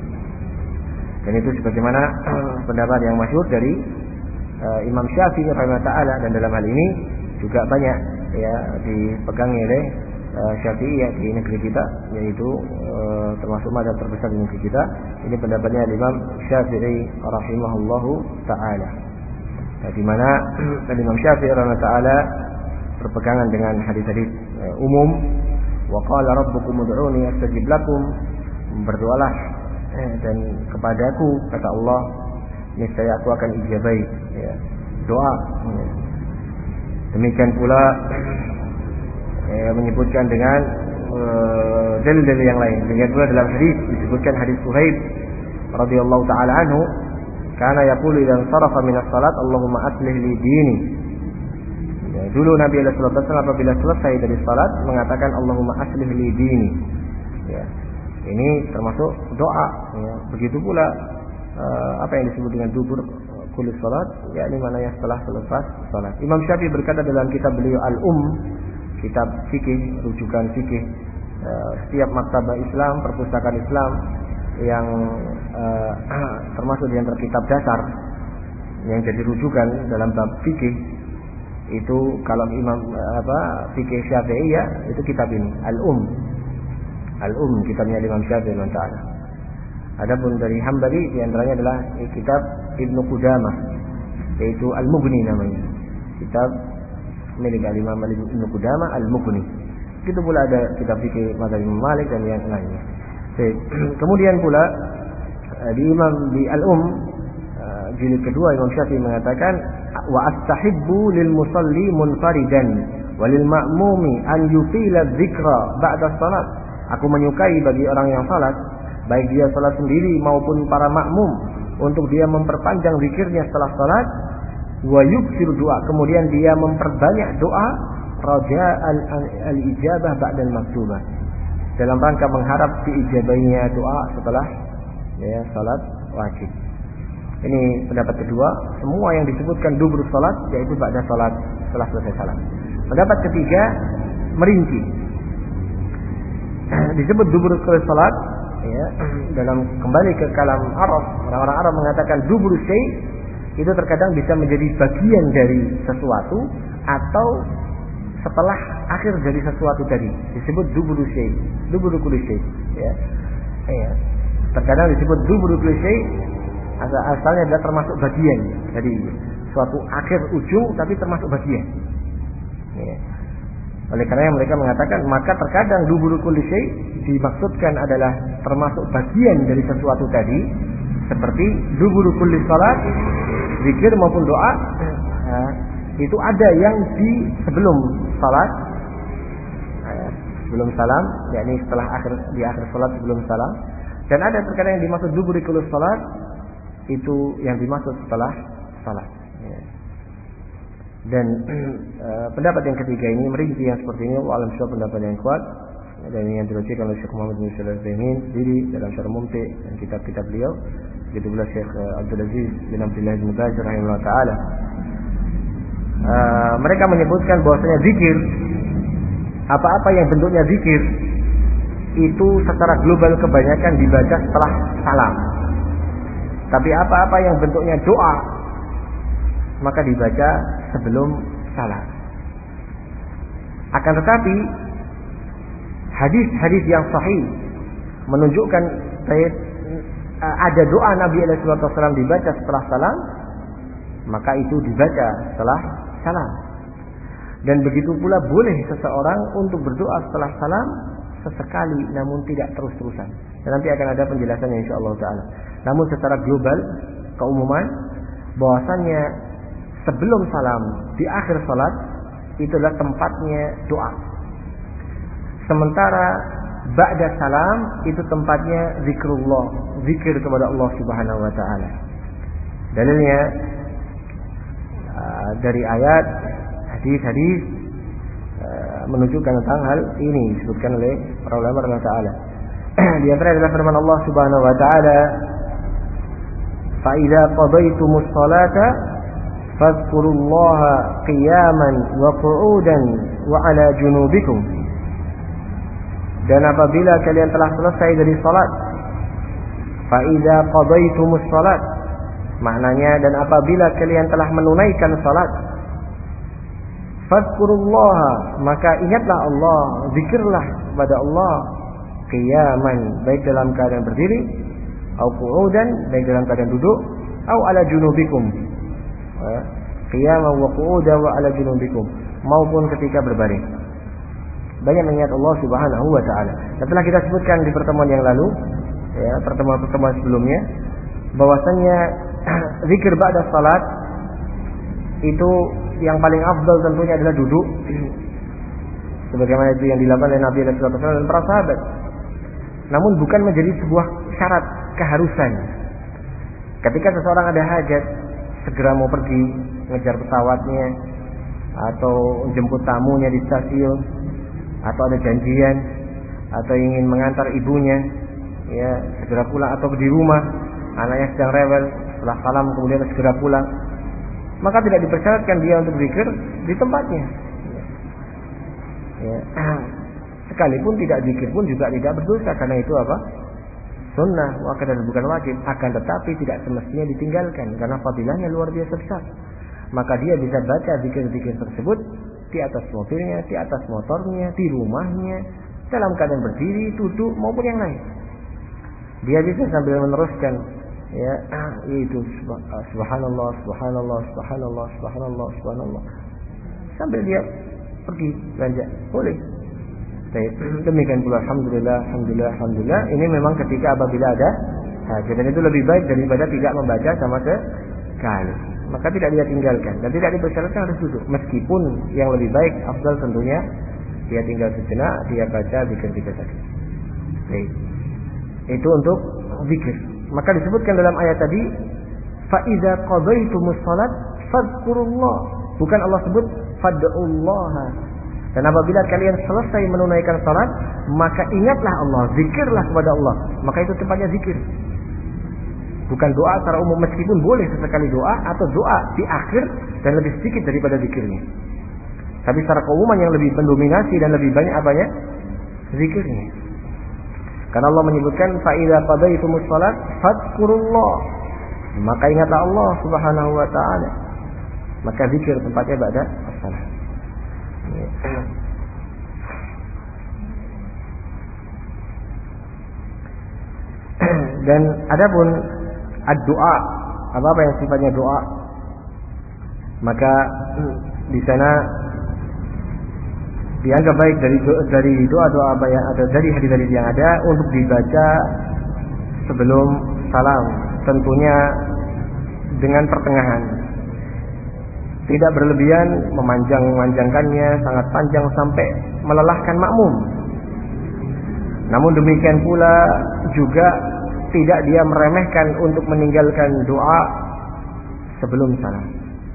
Dan itu sebagaimana pendapat yang masyhur dari uh, Imam Syafi'i rahimahullah taala, dan dalam hal ini juga banyak ya dipegangi oleh uh, Syafi'i ya, di negeri kita, yaitu uh, termasuk mazhab terbesar di negeri kita. Ini pendapatnya Imam Syafi'i rahimahullahu taala. Ya, di mana Imam Syafi'i rahimahullah taala berpegangan dengan hadis-hadis uh, umum, wa qala rabbukum ud'uni astajib lakum, berdoalah eh, dan kepadaku kata Allah niscaya aku akan ijabai ya, doa. Ya. Demikian pula eh, menyebutkan dengan uh, dalil-dalil yang lain. Demikian pula dalam hadis disebutkan hadis Suhaib radhiyallahu taala anhu, kana yaqulu idza sarafa min as-salat Allahumma aslih li dini. Ya, dulu Nabi sallallahu alaihi wasallam apabila selesai dari salat mengatakan Allahumma aslih li dini. Ya. Ini termasuk doa. Ya. Begitu pula uh, apa yang disebut dengan dubur kulis salat, yakni maknanya setelah selesai salat. Imam Syafi'i berkata dalam kitab beliau Al-Um, kitab fikih, rujukan fikih uh, setiap maktabah Islam, perpustakaan Islam yang uh, termasuk di antara kitab dasar yang jadi rujukan dalam bab fikih itu, kalau Imam uh, apa fikih Syafi'i ya itu kitab ini Al-Um. Al-Um kitabnya Imam Syafi'i rahimahullah taala. Adapun dari Hambali di antaranya adalah kitab Ibnu Qudamah, yaitu Al-Mughni namanya. Kitab milik Imam Ibnu Qudamah Al-Mughni. Begitu pula ada kitab fikih mazhab Imam Malik dan yang lainnya. Baik. Kemudian pula di Imam di Al-Um jilid kedua Imam Syafi'i mengatakan wa astahibbu lil musalli munfaridan wa lil ma'mumi an yutila dzikra ba'da shalat. Aku menyukai bagi orang yang salat, baik dia salat sendiri maupun para makmum, untuk dia memperpanjang zikirnya setelah salat, wa yuksir doa, kemudian dia memperbanyak doa raja'al al-ijabah ba'dal maktubah, dalam rangka mengharap diijabahnya doa setelah ya salat wajib. Ini pendapat kedua. Semua yang disebutkan dubur salat yaitu ba'da salat, setelah selesai salat. Pendapat ketiga merinci. Disebut dubur salat ya, dalam kembali ke kalam Arab, orang-orang Arab mengatakan dubur syai' itu terkadang bisa menjadi bagian dari sesuatu atau setelah akhir dari sesuatu tadi, disebut dubur syai', dubur kulli syai' ya. Ya. Terkadang disebut dubur kulli syai' asalnya adalah termasuk bagian dari suatu akhir ujung, tapi termasuk bagian. Ya. Oleh karena mereka mengatakan maka terkadang dubur kulli syai' dimaksudkan adalah termasuk bagian dari sesuatu tadi, seperti dubur kulli salat, zikir maupun doa. Nah, itu ada yang di sebelum salat, nah, sebelum salam, yakni setelah akhir di akhir salat sebelum salam, dan ada terkadang yang dimaksud dubur kulli salat itu yang dimaksud setelah salat. Ya. Dan uh, pendapat yang ketiga ini merinci yang seperti ini, Allah alam pendapat yang kuat, dan yang diriwayatkan oleh Syekh Muhammad bin Shalih Al-Utsaimin sendiri dalam Syarah Mumti dan kitab-kitab beliau, begitu pula Syekh Abdul Aziz bin Abdullah bin Baz rahimahullah taala. Uh, mereka menyebutkan bahwasanya zikir, apa-apa yang bentuknya zikir itu secara global kebanyakan dibaca setelah salam. Tapi apa-apa yang bentuknya doa maka dibaca sebelum salam. Akan tetapi hadis-hadis yang sahih menunjukkan ada doa Nabi alaihi wasallam dibaca setelah salam, maka itu dibaca setelah salam. Dan begitu pula boleh seseorang untuk berdoa setelah salam sesekali, namun tidak terus-terusan. Dan nanti akan ada penjelasannya insyaallah taala. Namun secara global, keumuman bahwasannya sebelum salam di akhir salat itu adalah tempatnya doa. Sementara ba'da salam itu tempatnya zikrullah, zikir kepada Allah Subhanahu wa taala. Dalilnya uh, dari ayat, hadis-hadis uh, menunjukkan tentang hal ini disebutkan oleh para ulama Allah taala. Di antara adalah firman Allah Subhanahu wa taala, "Fa idza qadaytumus salata fadhkurullaha qiyaman wa qu'udan wa 'ala junubikum." Dan apabila kalian telah selesai dari salat, fa idza qadaytumus salat, maknanya dan apabila kalian telah menunaikan salat, fadhkurullaha, maka ingatlah Allah, zikirlah kepada Allah, qiyaman, baik dalam keadaan berdiri, atau qu'udan, baik dalam keadaan duduk, atau ala junubikum, qiyaman wa qu'udan wa ala junubikum, maupun ketika berbaring. Banyak mengingat Allah Subhanahu wa taala. Dan telah kita sebutkan di pertemuan yang lalu, ya, pertemuan-pertemuan sebelumnya, bahwasannya zikir ba'da salat itu yang paling afdal tentunya adalah duduk, sebagaimana itu yang dilakukan oleh Nabi sallallahu alaihi wasallam dan para sahabat. Namun bukan menjadi sebuah syarat keharusan. Ketika seseorang ada hajat, segera mau pergi ngejar pesawatnya, atau jemput tamunya di stasiun, atau ada janjian, atau ingin mengantar ibunya, ya segera pulang, atau di rumah anaknya sedang rewel, setelah salam kemudian segera pulang, maka tidak dipersyaratkan dia untuk zikir di tempatnya. Ya. Sekalipun tidak zikir pun juga tidak berdosa, karena itu apa? Sunnah, wakil dan bukan wajib. Akan tetapi tidak semestinya ditinggalkan, karena fadilahnya luar biasa besar. Maka dia bisa baca zikir-zikir tersebut di atas mobilnya, di atas motornya, di rumahnya, dalam keadaan berdiri, duduk maupun yang lain. Dia bisa sambil meneruskan, ya, itu subhanallah, subhanallah, subhanallah, subhanallah, subhanallah, sambil dia pergi belanja, boleh. Baik, demikian pula alhamdulillah, alhamdulillah, alhamdulillah. Ini memang ketika apabila ada hajat, dan itu lebih baik daripada tidak membaca sama sekali. Maka tidak dia tinggalkan dan tidak dipersyaratkan harus duduk. Meskipun yang lebih baik, afdal tentunya dia tinggal sejenak, dia baca zikir-zikir tadi. Baik, itu untuk zikir. Maka disebutkan dalam ayat tadi, fa idza qadaytumus salat fadhkurullah. Bukan Allah sebut fad'ullaha. Dan apabila kalian selesai menunaikan salat, maka ingatlah Allah, zikirlah kepada Allah. Maka itu tempatnya zikir. Bukan doa secara umum, meskipun boleh sesekali doa atau doa di akhir dan lebih sedikit daripada zikirnya. Tapi secara keumuman yang lebih mendominasi dan lebih banyak apanya? Zikirnya. Karena Allah menyebutkan fa idza qadaytumus salat fadhkurullah. Maka ingatlah Allah Subhanahu wa taala. Maka zikir tempatnya ba'da as-salat. Dan adapun ad-doa, apa-apa yang sifatnya doa, maka di sana dianggap baik dari dari doa-doa apa yang ada, dari hadis-hadis yang ada untuk dibaca sebelum salam, tentunya dengan pertengahan, tidak berlebihan, memanjang-manjangkannya sangat panjang sampai melelahkan makmum. Namun demikian pula juga tidak dia meremehkan untuk meninggalkan doa sebelum salam.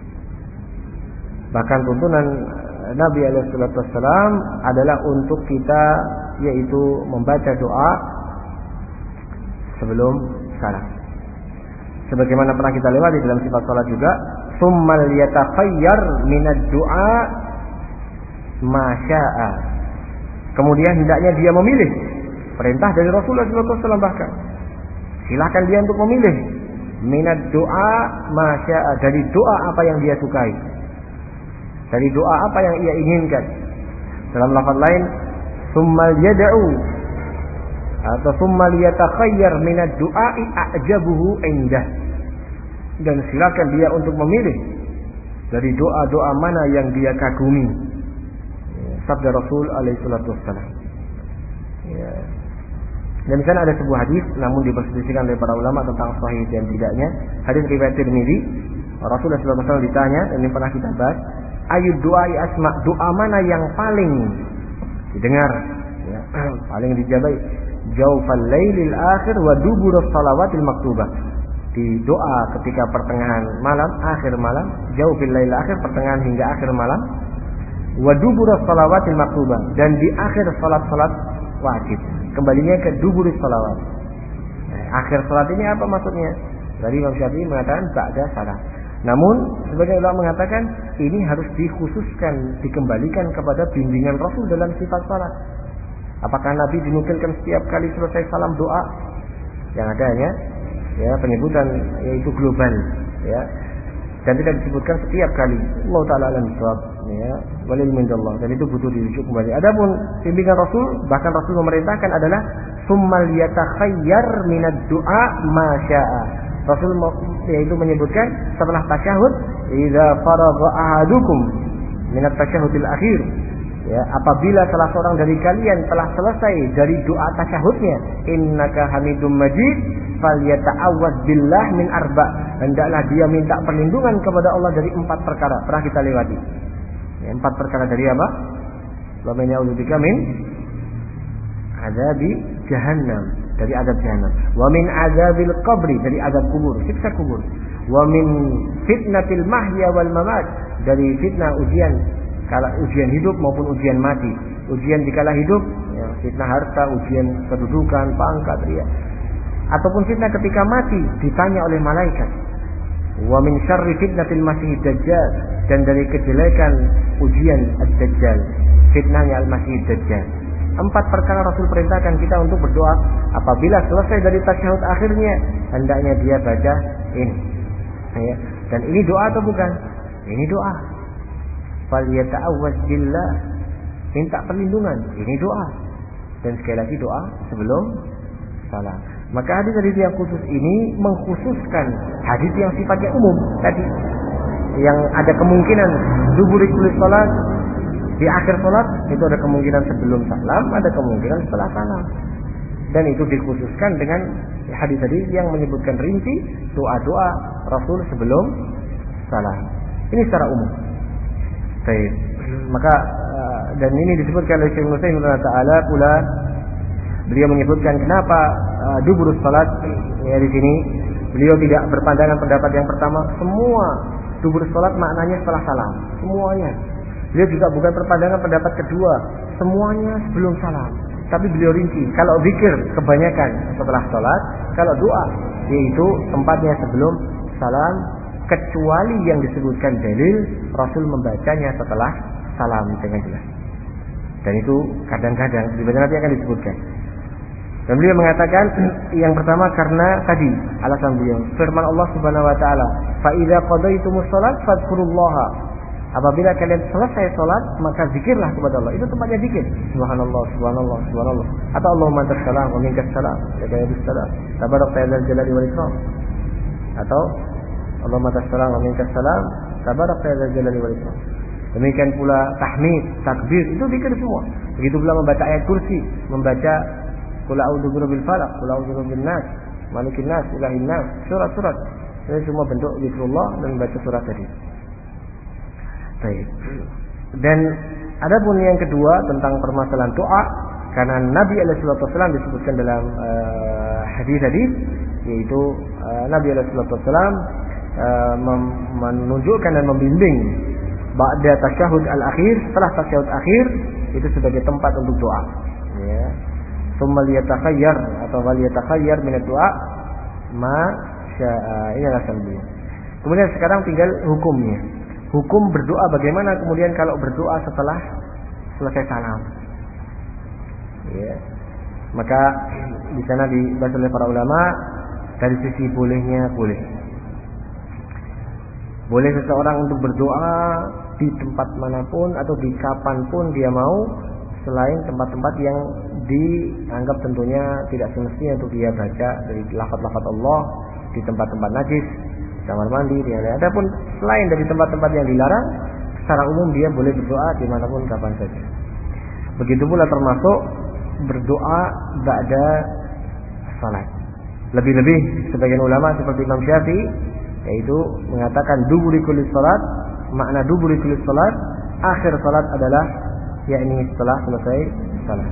Bahkan tuntunan Nabi alaihi wasallam adalah untuk kita, yaitu membaca doa sebelum salam. Sebagaimana pernah kita lewati dalam sifat salat juga, summal yatakhayyar minad du'a ma syaa. Kemudian hendaknya dia memilih, perintah dari Rasulullah sallallahu alaihi wasallam bahkan, silakan dia untuk memilih minad du'a ma syaa, dari doa apa yang dia sukai, dari doa apa yang ia inginkan. Dalam lafaz lain, summal yad'u atau summal yatakhayyar minad du'a'i a'jabuhu indah, dan silakan dia untuk memilih dari doa-doa mana yang dia kagumi. Sabda Rasul alaihi salatu wassalam. Ya. Dan di sana ada sebuah hadis, namun diperselisihkan oleh para ulama tentang sahih dan tidaknya. Hadis riwayat Tirmidzi, Rasulullah sallallahu alaihi wasallam ditanya, dan ini pernah kita bahas, ayu doai asma, doa mana yang paling didengar, ya, paling dijabai? Jaufal lailil akhir wa duburus salawatil maktubah. Di doa ketika pertengahan malam, akhir malam, jaufil lailil akhir, pertengahan hingga akhir malam, wa duburus salawatil maktubah, dan di akhir salat-salat wajib. Kembalinya ke duburis salawat. Nah, akhir salat ini apa maksudnya? Dari Imam Syafi'i mengatakan ba'da salat. Namun sebagian ulama mengatakan ini harus dikhususkan, dikembalikan kepada bimbingan Rasul dalam sifat salat. Apakah Nabi dinukilkan setiap kali selesai salam doa? Yang ada hanya ya penyebutan yaitu global, ya, dan tidak disebutkan setiap kali. Allah Taala alam bisawab, ya, walil minallah, dan itu butuh dirujuk kembali. Adapun bimbingan Rasul, bahkan Rasul memerintahkan adalah summal yatakhayyar minad du'a ma syaa. Rasul yaitu menyebutkan setelah tasyahud, idza faragha ahadukum minat tasyahudil akhir, ya, apabila salah seorang dari kalian telah selesai dari doa tasyahudnya, innaka hamidum majid, falyata'awwaz billah min arba, hendaklah dia minta perlindungan kepada Allah dari empat perkara. Pernah kita lewati, ya, empat perkara dari apa? Wa man ya'udzubika min adzabi jahannam, dari azab jahannam. Wa min adzabil qabri, dari azab kubur, siksa kubur. Wa min fitnatil mahya wal mamat, dari fitnah ujian kala ujian hidup maupun ujian mati. Ujian dikala hidup, ya, fitnah harta, ujian kedudukan, pangkat, ya. Ataupun fitnah ketika mati ditanya oleh malaikat. Wa min syarri fitnatil masih dajjal, dan dari kejelekan ujian ad-dajjal, fitnahnya al-masih dajjal. Empat perkara Rasul perintahkan kita untuk berdoa apabila selesai dari tasyahud akhirnya, hendaknya dia baca ini, ya. Dan ini doa atau bukan? Ini doa. Falyata'awwaz billah, minta perlindungan, ini doa. Dan sekali lagi doa sebelum salam. Maka hadis hadis yang khusus ini mengkhususkan hadis yang sifatnya umum tadi, yang ada kemungkinan duburi kulis salat, di akhir salat itu ada kemungkinan sebelum salam, ada kemungkinan setelah salam. Dan itu dikhususkan dengan hadis-hadis yang menyebutkan rinci doa-doa Rasul sebelum salam. Ini secara umum. Baik. Maka dan ini disebutkan oleh Syekh Nusaymin Ta'ala pula, beliau menyebutkan kenapa uh, duburus salat, ya, di sini beliau tidak berpandangan pendapat yang pertama, semua duburus salat maknanya setelah salam, semuanya. Beliau juga bukan berpandangan pendapat kedua, semuanya sebelum salam. Tapi beliau rinci, kalau zikir kebanyakan setelah salat, kalau doa yaitu tempatnya sebelum salam, kecuali yang disebutkan dalil Rasul membacanya setelah salam dengan jelas. Dan itu kadang-kadang sebenarnya nanti akan disebutkan. Dan beliau mengatakan yang pertama karena tadi alasan beliau firman Allah Subhanahu wa taala, "Fa idza qadaitumus shalat fadhkurullaha." Apabila kalian selesai salat, maka zikirlah kepada Allah. Itu tempatnya zikir. Subhanallah, subhanallah, subhanallah. Atau Allahumma antas salam wa minkas salam, laka yadus salam. Tabarakta ya dzal jalali wal ikram. Atau Allahumma antas salam wa minkas salam, tabarakta ya dzal jalali wal ikram. Demikian pula tahmid, takbir, itu zikir semua. Begitu pula membaca ayat kursi, membaca qul a'udzu birabbil falaq, qul a'udzu birabbin nas, malikin nas, ilahin nas, surat-surat. Ini semua bentuk zikrullah dan membaca surat tadi. Baik. Dan adapun yang kedua tentang permasalahan doa, karena Nabi alaihi wasallam disebutkan dalam uh, hadis-hadis, yaitu uh, Nabi alaihi wasallam uh, menunjukkan dan membimbing ba'da tasyahud al-akhir, setelah tasyahud akhir itu sebagai tempat untuk doa, ya. Tsumma liyatakhayyar atau waliyatakhayyar min ad-du'a ma syaa. Ini alasan beliau. Kemudian sekarang tinggal hukumnya. Hukum berdoa bagaimana kemudian kalau berdoa setelah selesai salam, ya. Maka di sana dibahas oleh para ulama dari sisi bolehnya, boleh. Boleh seseorang untuk berdoa di tempat manapun atau di kapanpun dia mau, selain tempat-tempat yang dianggap tentunya tidak semestinya untuk dia baca dari lafaz-lafaz Allah, di tempat-tempat najis, kamar mandi, dia. Adapun selain dari tempat-tempat yang dilarang, secara umum dia boleh berdoa dimanapun kapan saja. Begitu pula termasuk berdoa ba'da salat. Lebih-lebih sebagian ulama seperti Imam Syafi'i, yaitu mengatakan duburi kulli salat, makna duburi kulli salat, akhir salat adalah yakni setelah selesai salat.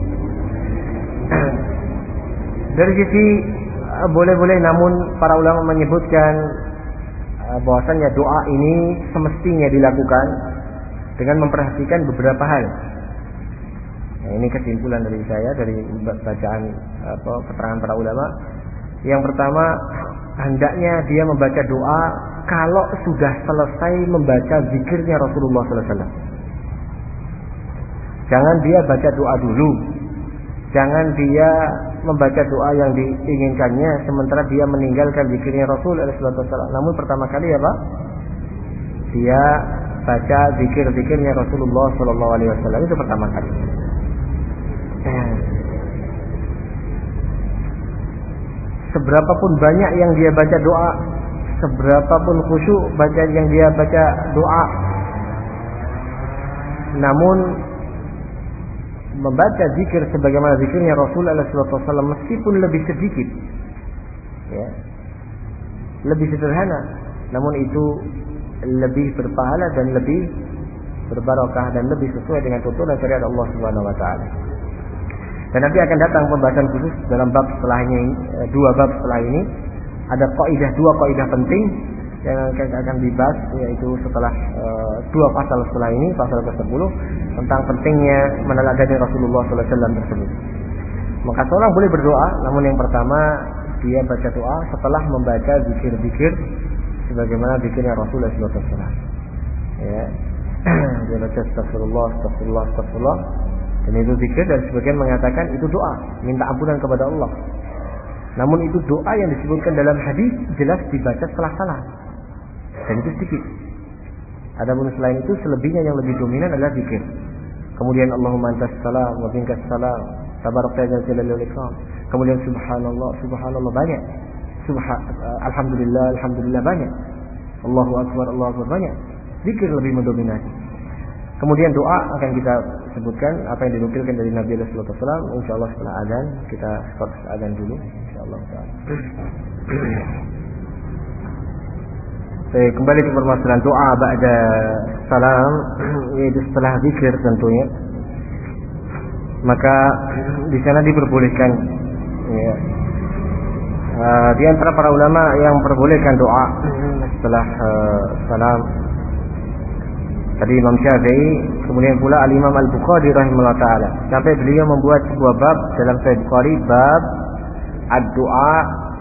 Dari sisi boleh-boleh, namun para ulama menyebutkan bahwasanya doa ini semestinya dilakukan dengan memperhatikan beberapa hal. Nah, ini kesimpulan dari saya dari bacaan apa, keterangan para ulama. Yang pertama, hendaknya dia membaca doa kalau sudah selesai membaca zikirnya Rasulullah sallallahu alaihi wasallam. Jangan dia baca doa dulu. Jangan dia membaca doa yang diinginkannya sementara dia meninggalkan zikirnya Rasul sallallahu alaihi wasallam. Namun pertama kali apa? Dia baca zikir-zikirnya Rasulullah sallallahu alaihi wasallam, itu pertama kali. Seberapapun banyak yang dia baca doa, seberapapun khusyuk baca yang dia baca doa, namun membaca zikir sebagaimana zikirnya Rasulullah sallallahu alaihi wasallam meskipun lebih sedikit, ya, lebih sederhana, namun itu lebih berpahala dan lebih berbarokah dan lebih sesuai dengan tuntunan syariat Allah Subhanahu wa taala. Dan nanti akan datang pembahasan khusus dalam bab setelahnya ini, dua bab setelah ini ada kaidah, dua kaidah penting yang akan dibahas, yaitu setelah uh, dua pasal setelah ini, pasal ke sepuluh tentang pentingnya meneladani Rasulullah sallallahu alaihi wasallam tersebut. Maka seorang boleh berdoa, namun yang pertama dia baca doa setelah membaca zikir-zikir sebagaimana zikirnya Rasulullah sallallahu alaihi wasallam. Ya. Dia baca astagfirullah, astagfirullah, astagfirullah. Dan itu zikir, dan sebagian mengatakan itu doa, minta ampunan kepada Allah. Namun itu doa yang disebutkan dalam hadis jelas dibaca setelah salat. Dan itu sedikit. Adapun selain itu selebihnya yang lebih dominan adalah zikir. Kemudian Allahumma antas salam wa minkas salam, tabarakta ya jalal wal ikram. Kemudian subhanallah, subhanallah banyak. Subhan alhamdulillah, alhamdulillah banyak. Allahu akbar, Allahu akbar banyak. Zikir lebih mendominasi. Kemudian doa akan kita sebutkan apa yang dinukilkan dari Nabi sallallahu alaihi wasallam, insyaallah setelah azan. Kita stop azan dulu insyaallah taala. Saya kembali ke permasalahan doa ba'da salam, yaitu setelah zikir tentunya. Maka di sana diperbolehkan, ya. Uh, di antara para ulama yang memperbolehkan doa setelah uh, salam tadi Imam Syafi'i, kemudian pula Al-Imam Al-Bukhari rahimahullah ta'ala, sampai beliau membuat sebuah bab dalam Sahih Bukhari, bab ad-du'a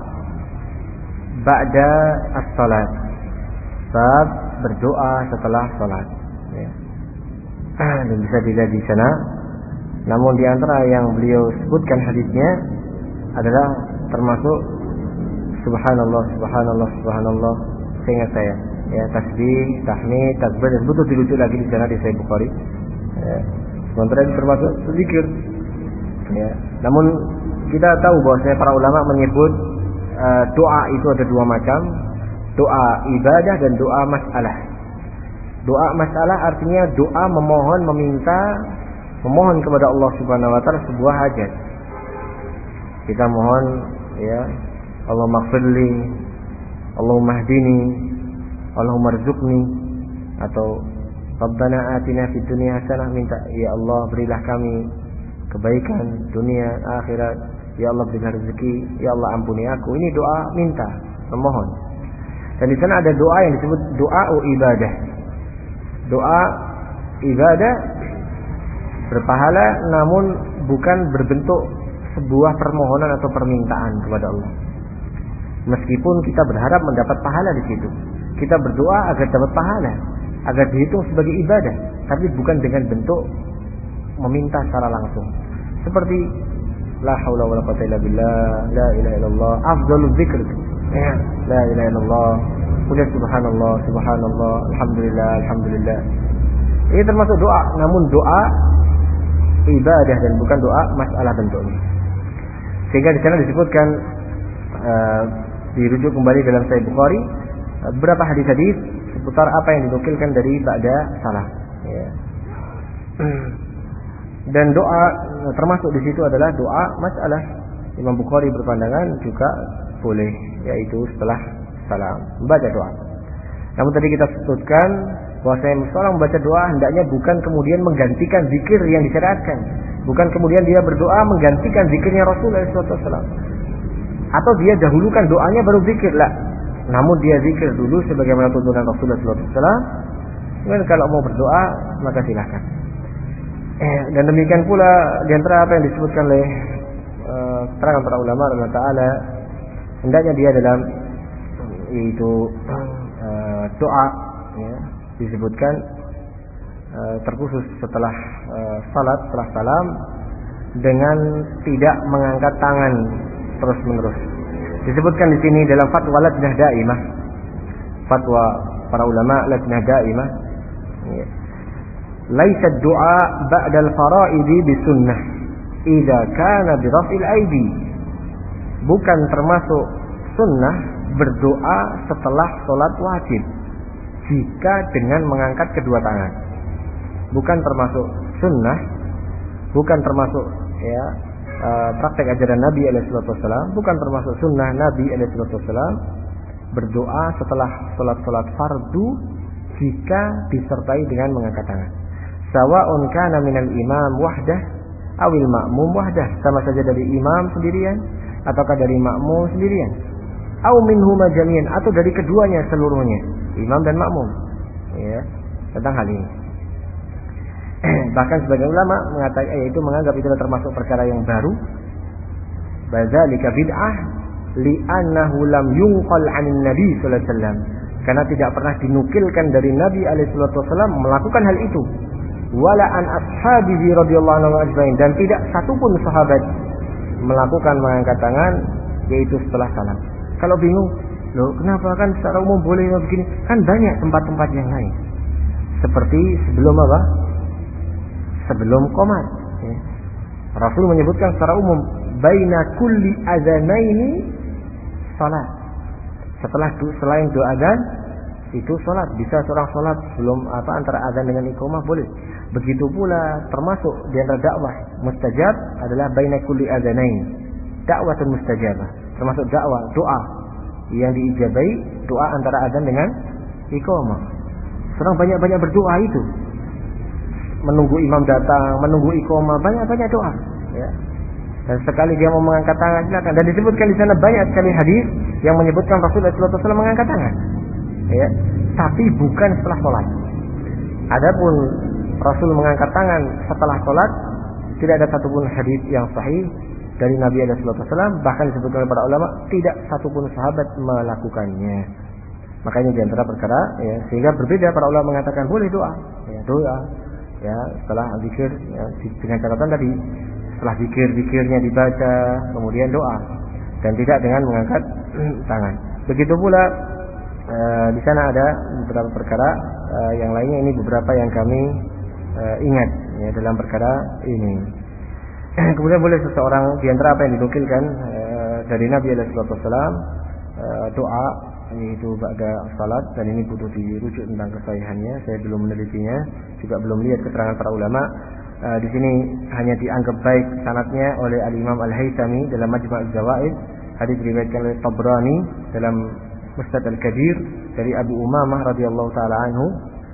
ba'da as-salat, bab berdoa setelah salat, ya. Dan bisa dilihat di sana. Namun di antara yang beliau sebutkan hadisnya adalah termasuk subhanallah, subhanallah, subhanallah, seingat saya, ya, tasbih, tahmid, takbir, dan butuh dirujuk lagi di sana di Sahih Bukhari. Ya. Sementara itu termasuk zikir. Ya. Namun kita tahu bahwasanya para ulama menyebut uh, doa itu ada dua macam, doa ibadah dan doa masalah. Doa masalah artinya doa memohon, meminta, memohon kepada Allah Subhanahu wa taala sebuah hajat. Kita mohon, ya, Allahumma ighfirli, Allahumma hdini, Allahumma rzuqni, atau Rabbana atina fid dunya hasanah, minta ya Allah berilah kami kebaikan dunia akhirat, ya Allah berilah rezeki, ya Allah ampuni aku. Ini doa minta, memohon. Dan di sana ada doa yang disebut doa ibadah. Doa ibadah berpahala namun bukan berbentuk sebuah permohonan atau permintaan kepada Allah. Meskipun kita berharap mendapat pahala di situ. Kita berdoa agar dapat pahala, agar dihitung sebagai ibadah, tapi bukan dengan bentuk meminta secara langsung. Seperti la haula wala quwwata illa billah, la ilaha illallah, afdhalul dzikr. Ya, la ilaha illallah, kemudian subhanallah, subhanallah, alhamdulillah, alhamdulillah. Ini termasuk doa, namun doa ibadah dan bukan doa masalah bentuknya. Sehingga di sana disebutkan uh, dirujuk kembali dalam Sahih Bukhari beberapa hadis-hadis seputar apa yang dinukilkan dari ba'da salat, ya. Dan doa termasuk di situ adalah doa masalah. Imam Bukhari berpandangan juga boleh, yaitu setelah salam membaca doa. Namun tadi kita sebutkan bahwa seorang membaca doa hendaknya bukan kemudian menggantikan zikir yang disyariatkan, bukan kemudian dia berdoa menggantikan zikirnya Rasulullah shallallahu alaihi wasallam, atau dia dahulukan doanya baru zikir, lah. Namun dia zikir dulu sebagaimana tuntunan Rasulullah shallallahu alaihi wasallam. Kemudian kalau mau berdoa maka silakan. Dan demikian pula di antara apa yang disebutkan oleh uh, keterangan para ulama Allah Ta'ala, hendaknya dia dalam yaitu uh, doa ya, disebutkan uh, terkhusus setelah uh, salat, setelah salam, dengan tidak mengangkat tangan terus menerus. Disebutkan di sini dalam fatwa Lajnah Daimah, fatwa para ulama Lajnah Daimah, ya. Laisa ad-du'a ba'da al-fara'idi bisunnah idza kana bi raf'il aidi. Bukan termasuk sunnah berdoa setelah salat wajib jika dengan mengangkat kedua tangan. Bukan termasuk sunnah, bukan termasuk ya uh, praktek ajaran Nabi alaihi wasallam, bukan termasuk sunnah Nabi alaihi wasallam berdoa setelah salat-salat fardu jika disertai dengan mengangkat tangan. Sawa'un kana minal imam wahdah awil ma'mum wahdah, sama saja dari imam sendirian ataukah dari makmum sendirian, aw minhuma jami'an, atau dari keduanya seluruhnya, imam dan makmum, ya, tentang hal ini. Bahkan sebagian ulama mengatakan yaitu menganggap itu termasuk perkara yang baru, bazalika bid'ah li'annahu lam yunqal 'anil nabi sallallahu alaihi wasallam, karena tidak pernah dinukilkan dari Nabi alaihi wasallam melakukan hal itu, wala an ashabihi radhiyallahu anhu ajmain, dan tidak satupun sahabat melakukan mengangkat tangan yaitu setelah salam. Kalau bingung, loh kenapa, kan secara umum boleh begini, kan banyak tempat-tempat yang lain. Seperti sebelum apa? Sebelum qomat. Ya. Rasul menyebutkan secara umum, baina kulli adzanaini salat. Setelah selain dua adzan itu salat. Bisa seorang salat sebelum apa antara adzan dengan iqamah boleh. Begitu pula termasuk di antara dakwah mustajab adalah baina kulli adzanain. Dakwatun mustajabah. Termasuk dakwah, doa yang diijabai, doa antara adzan dengan iqamah. Seorang banyak-banyak berdoa itu. Menunggu imam datang, menunggu iqamah, banyak-banyak doa, ya. Dan sekali dia mau mengangkat tangan silakan. Dan disebutkan di sana banyak sekali hadis yang menyebutkan Rasulullah shallallahu alaihi wasallam mengangkat tangan, ya. Tapi bukan setelah sholat. Adapun Rasul mengangkat tangan setelah sholat, tidak ada satupun hadis yang sahih dari Nabi shallallahu alaihi wasallam. Bahkan disebutkan oleh para ulama tidak satupun sahabat melakukannya. Makanya di antara perkara, ya, sehingga berbeda para ulama mengatakan boleh doa, ya, doa. Ya, setelah zikir, ya, dengan catatan tadi setelah zikir-zikirnya dibaca kemudian doa, dan tidak dengan mengangkat tangan. Begitu pula e, di sana ada beberapa perkara e, yang lainnya, ini beberapa yang kami e, ingat ya, dalam perkara ini. Kemudian boleh seseorang di antara apa yang dinukilkan e, dari Nabi sallallahu alaihi wasallam e, doa yaitu ba'da salat, dan ini butuh dirujuk tentang kesahihannya. Saya belum menelitinya, juga belum lihat keterangan para ulama. Uh, di sini hanya dianggap baik sanadnya oleh Al-Imam Al-Haythami dalam Majma' Al-Zawaid. Hadis diriwayatkan oleh Tabrani dalam Musnad Al-Kabir dari Abu Umamah radhiyallahu taala anhu.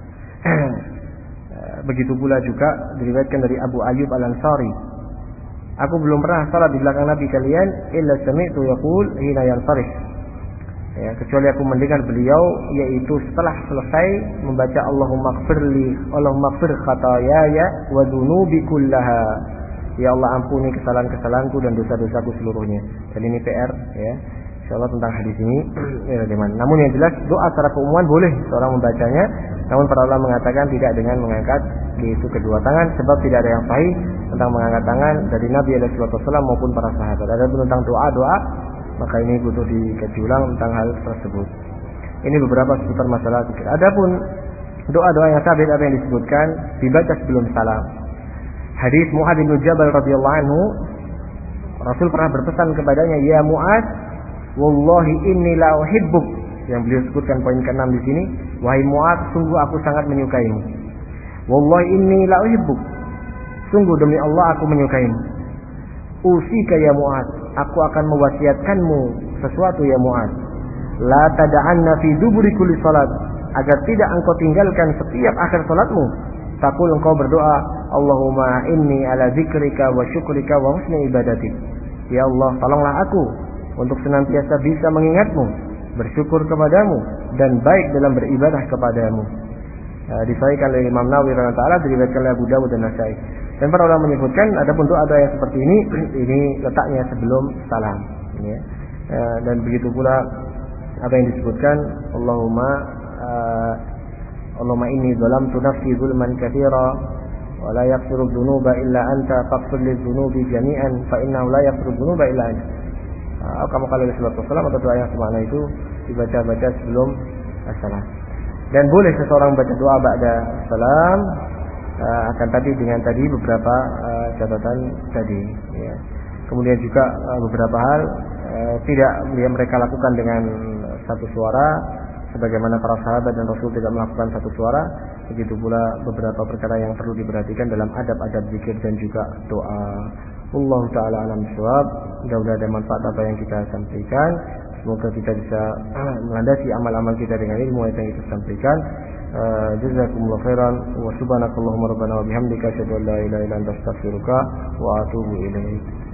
Begitu pula juga diriwayatkan dari Abu Ayyub Al-Ansari. Aku belum pernah salat di belakang Nabi kalian illa sami'tu yaqul hina yansarif. Ya, kecuali aku mendengar beliau yaitu setelah selesai membaca Allahumma ighfirli Allahumma ighfir khataayaya wa dzunubi kullaha. Ya Allah, ampuni kesalahan-kesalahanku dan dosa-dosaku seluruhnya. Dan ini P R, ya. Insyaallah tentang hadis ini ya, bagaimana. Namun yang jelas doa secara keumuman boleh seorang membacanya. Namun para ulama mengatakan tidak dengan mengangkat yaitu kedua tangan, sebab tidak ada yang sahih tentang mengangkat tangan dari Nabi sallallahu alaihi wasallam maupun para sahabat. Adapun tentang doa-doa, maka ini butuh dikaji ulang tentang hal tersebut. Ini beberapa seputar masalah zikir. Adapun doa-doa yang sabit apa yang disebutkan dibaca sebelum salam. Hadis Mu'adz bin Jabal radhiyallahu anhu, Rasul pernah berpesan kepadanya, ya Mu'adz, wallahi inni la uhibbuk. Yang beliau sebutkan poin keenam di sini, wahai Mu'adz, sungguh aku sangat menyukaimu. Wallahi inni la uhibbuk. Sungguh demi Allah aku menyukaimu. Usika ya Mu'adz, aku akan mewasiatkanmu sesuatu ya Mu'adz. La tada'anna fi duburi kulli salat, agar tidak engkau tinggalkan setiap akhir salatmu. Taqul, engkau berdoa, Allahumma inni ala zikrika wa syukrika wa husni ibadatik. Ya Allah, tolonglah aku untuk senantiasa bisa mengingatmu, bersyukur kepadamu, dan baik dalam beribadah kepadamu. Uh, disahihkan oleh Imam Nawawi rahimahullah taala, diriwayatkan oleh Abu Dawud dan Nasai. Dan para ulama menyebutkan adapun doa-doa yang seperti ini ini letaknya sebelum salam, ya. Dan begitu pula apa yang disebutkan Allahumma uh, Allahumma inni zalamtu nafsi zulman katsira wa la yaghfiru dzunuba illa anta faghfir li dzunubi jami'an fa innahu la yaghfiru dzunuba illa anta. Uh, kamu kalau sallallahu alaihi atau doa yang semakna itu dibaca-baca sebelum salam. Dan boleh seseorang baca doa ba'da salam, uh, akan tadi dengan tadi beberapa uh, catatan tadi, ya. Kemudian juga uh, beberapa hal uh, tidak yang mereka lakukan dengan satu suara, sebagaimana para sahabat dan Rasul tidak melakukan satu suara. Begitu pula beberapa perkara yang perlu diperhatikan dalam adab-adab zikir dan juga doa. Allah Ta'ala alam bisawab. Mudah-mudahan ada manfaat apa yang kita sampaikan. Semoga kita bisa melandasi amal-amal kita dengan ilmu yang kita sampaikan. Uh, Jazakumullah khairan wa subhanakallahumma rabbana wa bihamdika asyhadu an la ilaha illa anta astaghfiruka wa atubu ilaik.